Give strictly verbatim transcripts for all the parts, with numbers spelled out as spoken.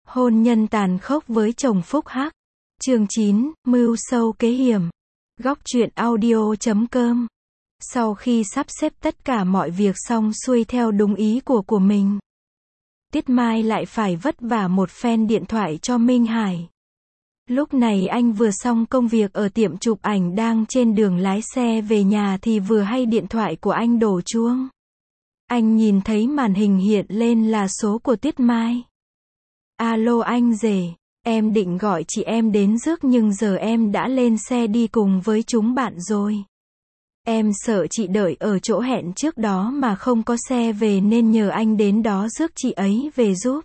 Hôn nhân tàn khốc với chồng phúc hắc. Chương chín, mưu sâu kế hiểm. Góc truyện audio chấm com. Sau khi sắp xếp tất cả mọi việc xong xuôi theo đúng ý của của mình, Tiết Mai lại phải vất vả một phen điện thoại cho Minh Hải. Lúc này anh vừa xong công việc ở tiệm chụp ảnh, đang trên đường lái xe về nhà thì vừa hay điện thoại của anh đổ chuông. Anh nhìn thấy màn hình hiện lên là số của Tiết Mai. Alo anh rể, em định gọi chị em đến rước nhưng giờ em đã lên xe đi cùng với chúng bạn rồi. Em sợ chị đợi ở chỗ hẹn trước đó mà không có xe về nên nhờ anh đến đó rước chị ấy về giúp.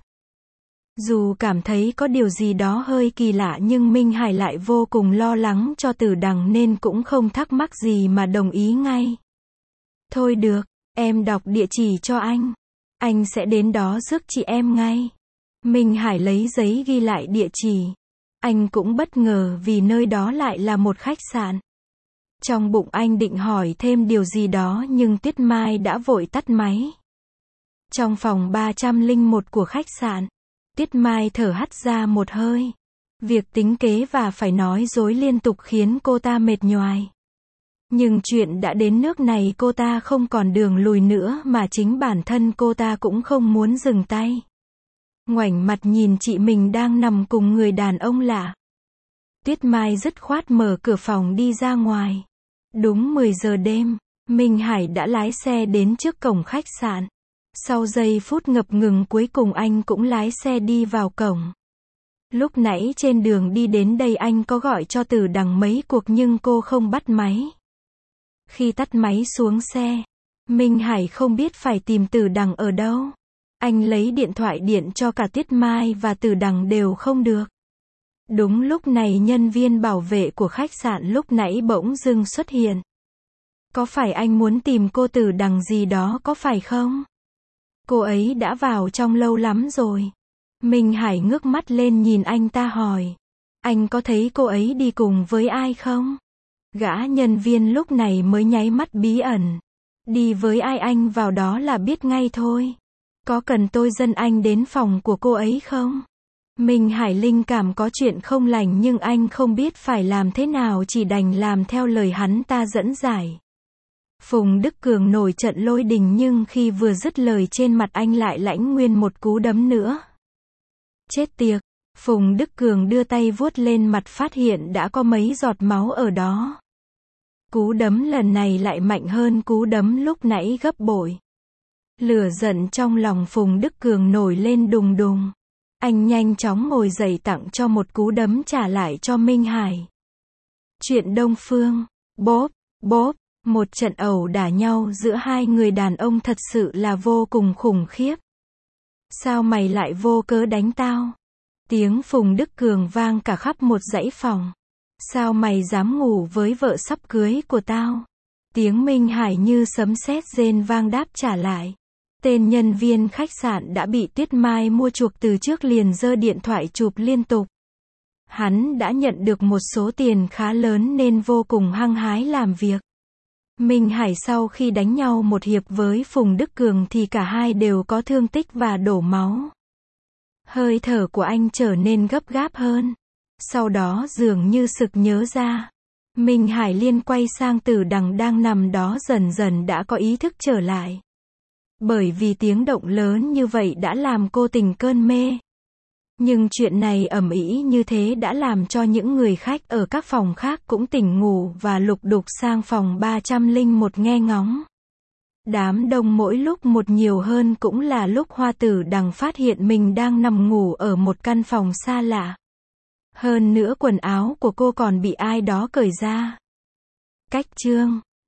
Dù cảm thấy có điều gì đó hơi kỳ lạ nhưng Minh Hải lại vô cùng lo lắng cho Tử Đằng nên cũng không thắc mắc gì mà đồng ý ngay. Thôi được, em đọc địa chỉ cho anh. Anh sẽ đến đó rước chị em ngay. Minh Hải lấy giấy ghi lại địa chỉ. Anh cũng bất ngờ vì nơi đó lại là một khách sạn. Trong bụng anh định hỏi thêm điều gì đó nhưng Tiết Mai đã vội tắt máy. Trong phòng ba trăm lẻ một của khách sạn, Tiết Mai thở hắt ra một hơi. Việc tính kế và phải nói dối liên tục khiến cô ta mệt nhoài. Nhưng chuyện đã đến nước này cô ta không còn đường lùi nữa mà chính bản thân cô ta cũng không muốn dừng tay. Ngoảnh mặt nhìn chị mình đang nằm cùng người đàn ông lạ. Tiết Mai dứt khoát mở cửa phòng đi ra ngoài. Đúng mười giờ đêm, Minh Hải đã lái xe đến trước cổng khách sạn. Sau giây phút ngập ngừng cuối cùng anh cũng lái xe đi vào cổng. Lúc nãy trên đường đi đến đây anh có gọi cho Tử Đằng mấy cuộc nhưng cô không bắt máy. Khi tắt máy xuống xe, Minh Hải không biết phải tìm Tử Đằng ở đâu. Anh lấy điện thoại điện cho cả Tiết Mai và Tử Đằng đều không được. Đúng lúc này nhân viên bảo vệ của khách sạn lúc nãy bỗng dưng xuất hiện. Có phải anh muốn tìm cô Tử Đằng gì đó có phải không? Cô ấy đã vào trong lâu lắm rồi. Minh Hải ngước mắt lên nhìn anh ta hỏi. Anh có thấy cô ấy đi cùng với ai không? Gã nhân viên lúc này mới nháy mắt bí ẩn. Đi với ai anh vào đó là biết ngay thôi. Có cần tôi dẫn anh đến phòng của cô ấy không? Minh Hải linh cảm có chuyện không lành nhưng anh không biết phải làm thế nào chỉ đành làm theo lời hắn ta dẫn giải. Phùng Đức Cường nổi trận lôi đình nhưng khi vừa dứt lời trên mặt anh lại lãnh nguyên một cú đấm nữa. Chết tiệt! Phùng Đức Cường đưa tay vuốt lên mặt phát hiện đã có mấy giọt máu ở đó. Cú đấm lần này lại mạnh hơn cú đấm lúc nãy gấp bội. Lửa giận trong lòng Phùng Đức Cường nổi lên đùng đùng. Anh nhanh chóng ngồi dậy tặng cho một cú đấm trả lại cho Minh Hải. Chuyện Đông Phương. Bóp, bóp. Một trận ẩu đả nhau giữa hai người đàn ông thật sự là vô cùng khủng khiếp. Sao mày lại vô cớ đánh tao? Tiếng Phùng Đức Cường vang cả khắp một dãy phòng. Sao mày dám ngủ với vợ sắp cưới của tao? Tiếng Minh Hải như sấm sét rền vang đáp trả lại. Tên nhân viên khách sạn đã bị Tiết Mai mua chuộc từ trước liền giơ điện thoại chụp liên tục. Hắn đã nhận được một số tiền khá lớn nên vô cùng hăng hái làm việc. Minh Hải sau khi đánh nhau một hiệp với Phùng Đức Cường thì cả hai đều có thương tích và đổ máu. Hơi thở của anh trở nên gấp gáp hơn. Sau đó dường như sực nhớ ra. Minh Hải liền quay sang Tử Đằng đang nằm đó dần dần đã có ý thức trở lại. Bởi vì tiếng động lớn như vậy đã làm cô tỉnh cơn mê. Nhưng chuyện này ầm ĩ như thế đã làm cho những người khách ở các phòng khác cũng tỉnh ngủ và lục đục sang phòng ba trăm lẻ một nghe ngóng. Đám đông mỗi lúc một nhiều hơn cũng là lúc Hoa Tử Đằng phát hiện mình đang nằm ngủ ở một căn phòng xa lạ. Hơn nữa quần áo của cô còn bị ai đó cởi ra. Cách chương